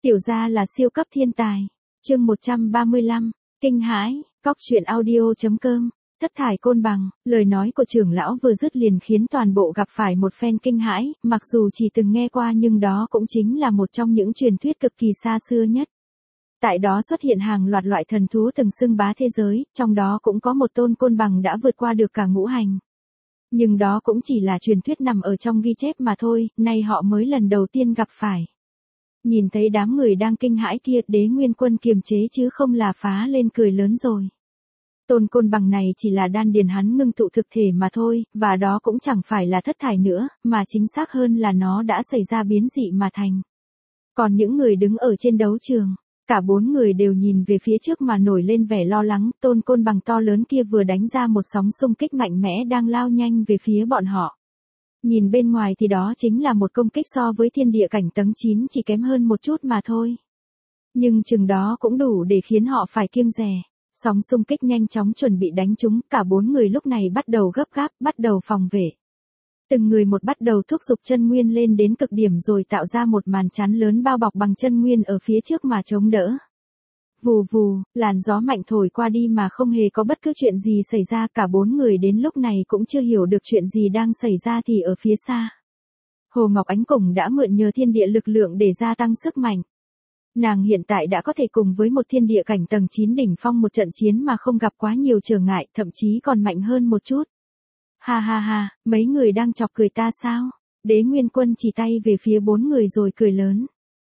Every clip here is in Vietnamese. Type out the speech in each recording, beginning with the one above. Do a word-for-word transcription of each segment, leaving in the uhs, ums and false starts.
Tiểu gia là siêu cấp thiên tài. Chương một trăm ba mươi lăm, kinh hãi, cóc truyện audio.com. Thất thải côn bằng, lời nói của trưởng lão vừa dứt liền khiến toàn bộ gặp phải một phen kinh hãi, mặc dù chỉ từng nghe qua nhưng đó cũng chính là một trong những truyền thuyết cực kỳ xa xưa nhất. Tại đó xuất hiện hàng loạt loại thần thú từng xưng bá thế giới, trong đó cũng có một tôn côn bằng đã vượt qua được cả ngũ hành. Nhưng đó cũng chỉ là truyền thuyết nằm ở trong ghi chép mà thôi, nay họ mới lần đầu tiên gặp phải. Nhìn thấy đám người đang kinh hãi kia, Đế Nguyên Quân kiềm chế chứ không là phá lên cười lớn rồi. Tôn côn bằng này chỉ là đan điền hắn ngưng tụ thực thể mà thôi, và đó cũng chẳng phải là thất thải nữa, mà chính xác hơn là nó đã xảy ra biến dị mà thành. Còn những người đứng ở trên đấu trường, cả bốn người đều nhìn về phía trước mà nổi lên vẻ lo lắng, tôn côn bằng to lớn kia vừa đánh ra một sóng xung kích mạnh mẽ đang lao nhanh về phía bọn họ. Nhìn bên ngoài thì đó chính là một công kích so với thiên địa cảnh tầng chín chỉ kém hơn một chút mà thôi. Nhưng chừng đó cũng đủ để khiến họ phải kiêng dè. Sóng xung kích nhanh chóng chuẩn bị đánh chúng, cả bốn người lúc này bắt đầu gấp gáp, bắt đầu phòng vệ. Từng người một bắt đầu thúc giục chân nguyên lên đến cực điểm rồi tạo ra một màn chắn lớn bao bọc bằng chân nguyên ở phía trước mà chống đỡ. Vù vù, làn gió mạnh thổi qua đi mà không hề có bất cứ chuyện gì xảy ra, cả bốn người đến lúc này cũng chưa hiểu được chuyện gì đang xảy ra thì ở phía xa. Hồ Ngọc Ánh Cùng đã mượn nhờ thiên địa lực lượng để gia tăng sức mạnh. Nàng hiện tại đã có thể cùng với một thiên địa cảnh tầng chín đỉnh phong một trận chiến mà không gặp quá nhiều trở ngại, thậm chí còn mạnh hơn một chút. Ha ha ha, mấy người đang chọc cười ta sao? Đế Nguyên Quân chỉ tay về phía bốn người rồi cười lớn.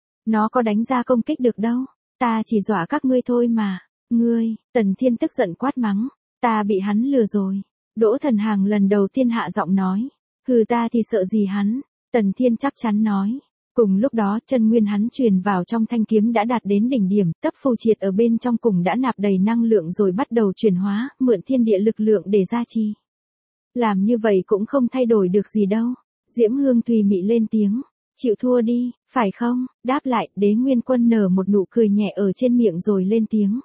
Nó có đánh ra công kích được đâu, ta chỉ dọa các ngươi thôi mà. Ngươi, Tần Thiên tức giận quát mắng, ta bị hắn lừa rồi. Đỗ Thần Hàng lần đầu tiên hạ giọng nói, hừ ta thì sợ gì hắn? Tần Thiên chắc chắn nói. Cùng lúc đó chân nguyên hắn truyền vào trong thanh kiếm đã đạt đến đỉnh điểm, tấp phù triệt ở bên trong cùng đã nạp đầy năng lượng rồi bắt đầu chuyển hóa, mượn thiên địa lực lượng để gia trì. Làm như vậy cũng không thay đổi được gì đâu. Diễm Hương Thùy mị lên tiếng, chịu thua đi, phải không? Đáp lại, Đế Nguyên Quân nở một nụ cười nhẹ ở trên miệng rồi lên tiếng.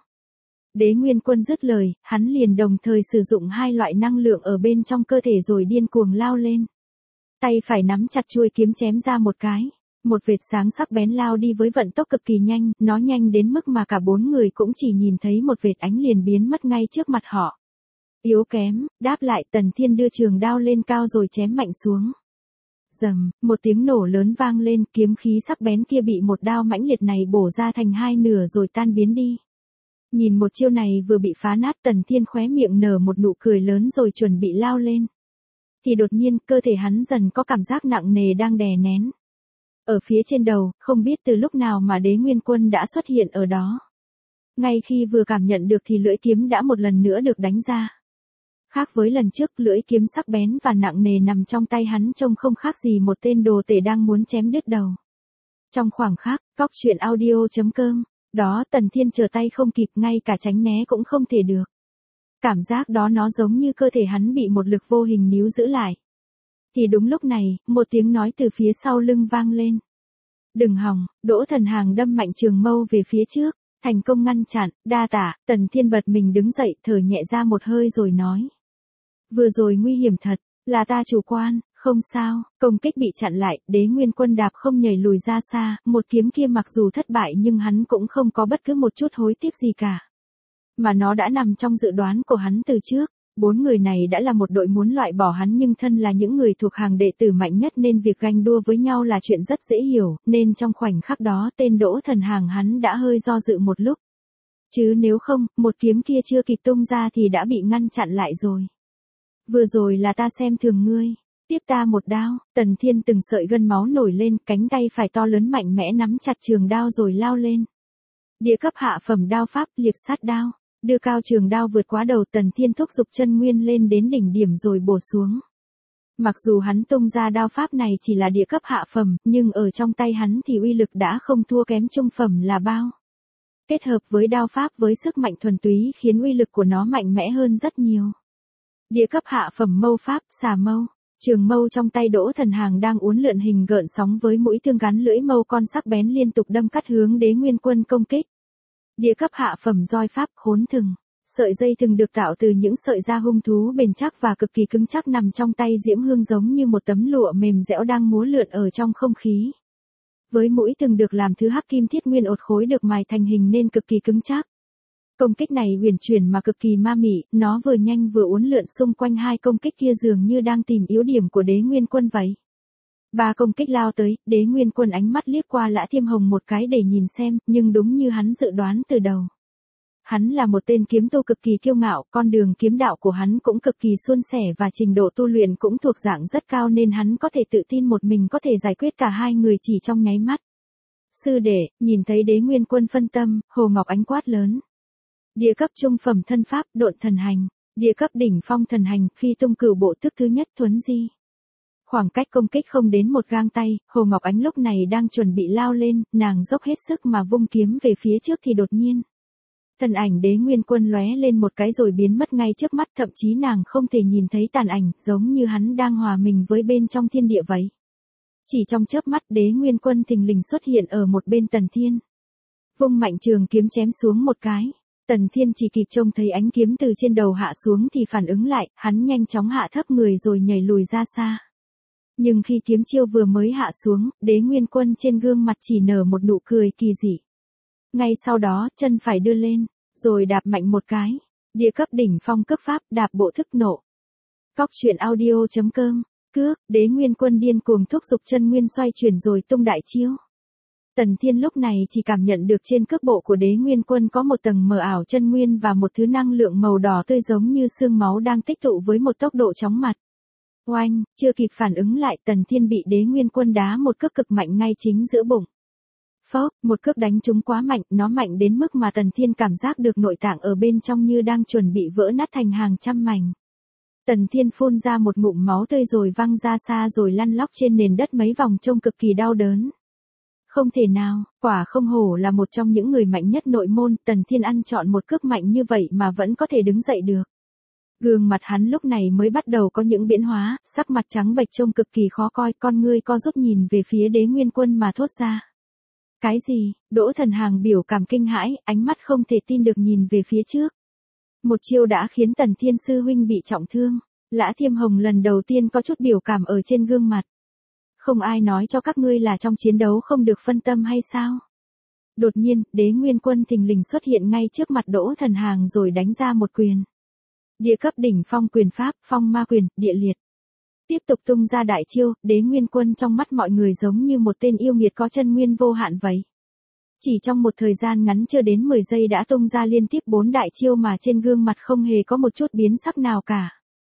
Đế Nguyên Quân dứt lời, hắn liền đồng thời sử dụng hai loại năng lượng ở bên trong cơ thể rồi điên cuồng lao lên. Tay phải nắm chặt chuôi kiếm chém ra một cái. Một vệt sáng sắc bén lao đi với vận tốc cực kỳ nhanh, nó nhanh đến mức mà cả bốn người cũng chỉ nhìn thấy một vệt ánh liền biến mất ngay trước mặt họ. Yếu kém, đáp lại, Tần Thiên đưa trường đao lên cao rồi chém mạnh xuống. Rầm, một tiếng nổ lớn vang lên, kiếm khí sắc bén kia bị một đao mãnh liệt này bổ ra thành hai nửa rồi tan biến đi. Nhìn một chiêu này vừa bị phá nát, Tần Thiên khóe miệng nở một nụ cười lớn rồi chuẩn bị lao lên. Thì đột nhiên, cơ thể hắn dần có cảm giác nặng nề đang đè nén. Ở phía trên đầu, không biết từ lúc nào mà Đế Nguyên Quân đã xuất hiện ở đó. Ngay khi vừa cảm nhận được thì lưỡi kiếm đã một lần nữa được đánh ra. Khác với lần trước, lưỡi kiếm sắc bén và nặng nề nằm trong tay hắn trông không khác gì một tên đồ tể đang muốn chém đứt đầu. Trong khoảng khắc, cóc truyện audio.com, đó Tần Thiên trở tay không kịp, ngay cả tránh né cũng không thể được. Cảm giác đó nó giống như cơ thể hắn bị một lực vô hình níu giữ lại. Thì đúng lúc này, một tiếng nói từ phía sau lưng vang lên. Đừng hòng, Đỗ Thần Hàng đâm mạnh trường mâu về phía trước, thành công ngăn chặn, đa tạ. Tần Thiên bật mình đứng dậy, thở nhẹ ra một hơi rồi nói. Vừa rồi nguy hiểm thật, là ta chủ quan, không sao, công kích bị chặn lại, Đế Nguyên Quân đạp không nhảy lùi ra xa, một kiếm kia mặc dù thất bại nhưng hắn cũng không có bất cứ một chút hối tiếc gì cả. Mà nó đã nằm trong dự đoán của hắn từ trước. Bốn người này đã là một đội muốn loại bỏ hắn nhưng thân là những người thuộc hàng đệ tử mạnh nhất nên việc ganh đua với nhau là chuyện rất dễ hiểu, nên trong khoảnh khắc đó tên Đỗ Thần Hàng hắn đã hơi do dự một lúc. Chứ nếu không, một kiếm kia chưa kịp tung ra thì đã bị ngăn chặn lại rồi. Vừa rồi là ta xem thường ngươi, tiếp ta một đao. Tần Thiên từng sợi gân máu nổi lên, cánh tay phải to lớn mạnh mẽ nắm chặt trường đao rồi lao lên. Địa cấp hạ phẩm đao pháp, liệp sát đao. Đưa cao trường đao vượt quá đầu, Tần Thiên thúc giục chân nguyên lên đến đỉnh điểm rồi bổ xuống. Mặc dù hắn tung ra đao pháp này chỉ là địa cấp hạ phẩm, nhưng ở trong tay hắn thì uy lực đã không thua kém trung phẩm là bao. Kết hợp với đao pháp với sức mạnh thuần túy khiến uy lực của nó mạnh mẽ hơn rất nhiều. Địa cấp hạ phẩm mâu pháp, xà mâu. Trường mâu trong tay Đỗ Thần Hàng đang uốn lượn hình gợn sóng với mũi thương gắn lưỡi mâu con sắc bén liên tục đâm cắt hướng Đế Nguyên Quân công kích. Địa cấp hạ phẩm roi pháp, khốn thừng. Sợi dây thừng được tạo từ những sợi da hung thú bền chắc và cực kỳ cứng chắc nằm trong tay Diễm Hương giống như một tấm lụa mềm dẻo đang múa lượn ở trong không khí. Với mũi từng được làm thứ hắc kim thiết nguyên ột khối được mài thành hình nên cực kỳ cứng chắc. Công kích này huyền chuyển mà cực kỳ ma mị, nó vừa nhanh vừa uốn lượn xung quanh hai công kích kia dường như đang tìm yếu điểm của Đế Nguyên Quân vậy. Ba công kích lao tới, Đế Nguyên Quân ánh mắt liếc qua Lã Thiêm Hồng một cái để nhìn xem, nhưng đúng như hắn dự đoán từ đầu. Hắn là một tên kiếm tu cực kỳ kiêu ngạo, con đường kiếm đạo của hắn cũng cực kỳ suôn sẻ và trình độ tu luyện cũng thuộc dạng rất cao nên hắn có thể tự tin một mình có thể giải quyết cả hai người chỉ trong nháy mắt. Sư đệ, nhìn thấy Đế Nguyên Quân phân tâm, Hồ Ngọc Ánh quát lớn. Địa cấp trung phẩm thân pháp, độn thần hành, địa cấp đỉnh phong thần hành, phi tung cửu bộ thức thứ nhất thuấn di. Khoảng cách công kích không đến một gang tay, Hồ Ngọc Ánh lúc này đang chuẩn bị lao lên, nàng dốc hết sức mà vung kiếm về phía trước thì đột nhiên. Thân ảnh Đế Nguyên Quân lóe lên một cái rồi biến mất ngay trước mắt, thậm chí nàng không thể nhìn thấy tàn ảnh, giống như hắn đang hòa mình với bên trong thiên địa vậy. Chỉ trong chớp mắt Đế Nguyên Quân thình lình xuất hiện ở một bên Tần Thiên. Vung mạnh trường kiếm chém xuống một cái. Tần Thiên chỉ kịp trông thấy ánh kiếm từ trên đầu hạ xuống thì phản ứng lại, hắn nhanh chóng hạ thấp người rồi nhảy lùi ra xa. Nhưng khi kiếm chiêu vừa mới hạ xuống, Đế Nguyên Quân trên gương mặt chỉ nở một nụ cười kỳ dị. Ngay sau đó, chân phải đưa lên, rồi đạp mạnh một cái. Địa cấp đỉnh phong cấp pháp, đạp bộ thức nộ. Cóc truyện audio chấm com, cước, Đế Nguyên Quân điên cuồng thúc giục chân nguyên xoay chuyển rồi tung đại chiêu. Tần Thiên lúc này chỉ cảm nhận được trên cước bộ của Đế Nguyên Quân có một tầng mờ ảo chân nguyên và một thứ năng lượng màu đỏ tươi giống như xương máu đang tích tụ với một tốc độ chóng mặt. Oanh, chưa kịp phản ứng lại, Tần Thiên bị Đế Nguyên Quân đá một cước cực mạnh ngay chính giữa bụng. Phốc, một cước đánh trúng quá mạnh, nó mạnh đến mức mà Tần Thiên cảm giác được nội tạng ở bên trong như đang chuẩn bị vỡ nát thành hàng trăm mảnh. Tần Thiên phun ra một ngụm máu tươi rồi văng ra xa rồi lăn lóc trên nền đất mấy vòng trông cực kỳ đau đớn. Không thể nào, quả không hổ là một trong những người mạnh nhất nội môn, Tần Thiên ăn trọn một cước mạnh như vậy mà vẫn có thể đứng dậy được. Gương mặt hắn lúc này mới bắt đầu có những biến hóa, sắc mặt trắng bệch trông cực kỳ khó coi, con ngươi co rút nhìn về phía Đế Nguyên Quân mà thốt ra. Cái gì? Đỗ Thần Hàng biểu cảm kinh hãi, ánh mắt không thể tin được nhìn về phía trước. Một chiêu đã khiến Tần Thiên sư huynh bị trọng thương. Lã Thiêm Hồng lần đầu tiên có chút biểu cảm ở trên gương mặt. Không ai nói cho các ngươi là trong chiến đấu không được phân tâm hay sao? Đột nhiên, Đế Nguyên Quân thình lình xuất hiện ngay trước mặt Đỗ Thần Hàng rồi đánh ra một quyền. Địa cấp đỉnh phong quyền pháp, phong ma quyền, địa liệt. Tiếp tục tung ra đại chiêu, Đế Nguyên Quân trong mắt mọi người giống như một tên yêu nghiệt có chân nguyên vô hạn vậy. Chỉ trong một thời gian ngắn chưa đến mười giây đã tung ra liên tiếp bốn đại chiêu mà trên gương mặt không hề có một chút biến sắc nào cả.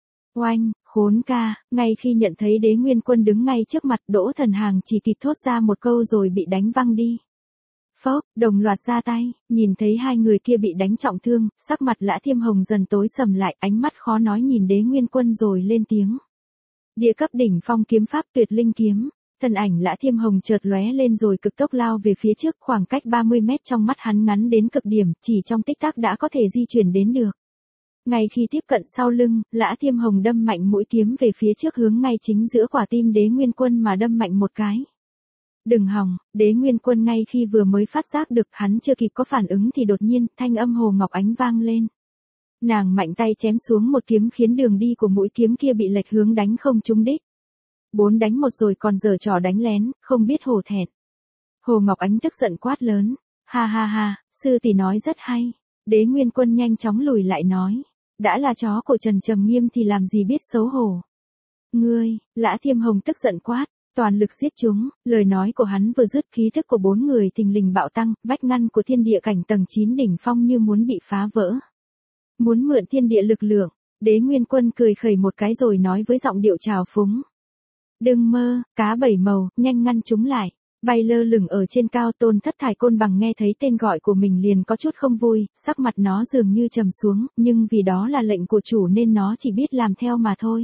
Oanh, khốn ca, ngay khi nhận thấy Đế Nguyên Quân đứng ngay trước mặt, Đỗ Thần Hàng chỉ kịp thốt ra một câu rồi bị đánh văng đi. Phốc, đồng loạt ra tay, nhìn thấy hai người kia bị đánh trọng thương, sắc mặt Lã Thiêm Hồng dần tối sầm lại, ánh mắt khó nói nhìn Đế Nguyên Quân rồi lên tiếng. Địa cấp đỉnh phong kiếm pháp tuyệt linh kiếm, thân ảnh Lã Thiêm Hồng chợt lóe lên rồi cực tốc lao về phía trước, khoảng cách ba mươi mét trong mắt hắn ngắn đến cực điểm, chỉ trong tích tắc đã có thể di chuyển đến được. Ngay khi tiếp cận sau lưng, Lã Thiêm Hồng đâm mạnh mũi kiếm về phía trước hướng ngay chính giữa quả tim Đế Nguyên Quân mà đâm mạnh một cái. Đừng hòng, Đế Nguyên Quân ngay khi vừa mới phát giác được hắn chưa kịp có phản ứng thì đột nhiên thanh âm Hồ Ngọc Ánh vang lên. Nàng mạnh tay chém xuống một kiếm khiến đường đi của mũi kiếm kia bị lệch hướng đánh không trúng đích. Bốn đánh một rồi còn giở trò đánh lén, không biết hổ thẹn. Hồ Ngọc Ánh tức giận quát lớn. Ha ha ha, sư tỷ nói rất hay. Đế Nguyên Quân nhanh chóng lùi lại nói. Đã là chó của Trần Trầm Nghiêm thì làm gì biết xấu hổ. Ngươi, Lã Thiêm Hồng tức giận quát. Toàn lực giết chúng, lời nói của hắn vừa dứt khí thức của bốn người thình lình bạo tăng, vách ngăn của thiên địa cảnh tầng chín đỉnh phong như muốn bị phá vỡ. Muốn mượn thiên địa lực lượng, Đế Nguyên Quân cười khẩy một cái rồi nói với giọng điệu trào phúng. Đừng mơ, cá bảy màu, nhanh ngăn chúng lại. Bay lơ lửng ở trên cao, Tôn Thất Thải Côn Bằng nghe thấy tên gọi của mình liền có chút không vui, sắc mặt nó dường như trầm xuống, nhưng vì đó là lệnh của chủ nên nó chỉ biết làm theo mà thôi.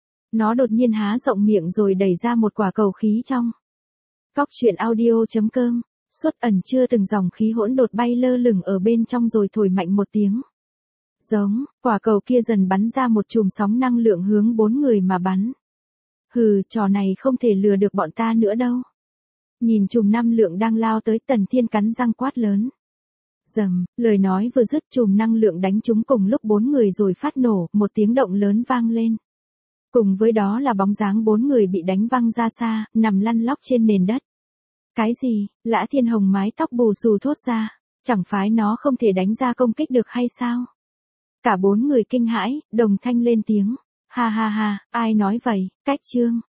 Nó đột nhiên há rộng miệng rồi đẩy ra một quả cầu khí trong. Cóc truyện audio chấm com, xuất ẩn chưa từng dòng khí hỗn độn bay lơ lửng ở bên trong rồi thổi mạnh một tiếng. Giống, quả cầu kia dần bắn ra một chùm sóng năng lượng hướng bốn người mà bắn. Hừ, trò này không thể lừa được bọn ta nữa đâu. Nhìn chùm năng lượng đang lao tới, Tần Thiên cắn răng quát lớn. Dầm, lời nói vừa dứt chùm năng lượng đánh trúng cùng lúc bốn người rồi phát nổ, một tiếng động lớn vang lên. Cùng với đó là bóng dáng bốn người bị đánh văng ra xa, nằm lăn lóc trên nền đất. Cái gì? Lã Thiên Hồng mái tóc bù xù thốt ra. Chẳng phải nó không thể đánh ra công kích được hay sao? Cả bốn người kinh hãi, đồng thanh lên tiếng. Ha ha ha, ai nói vậy? Cách Trương.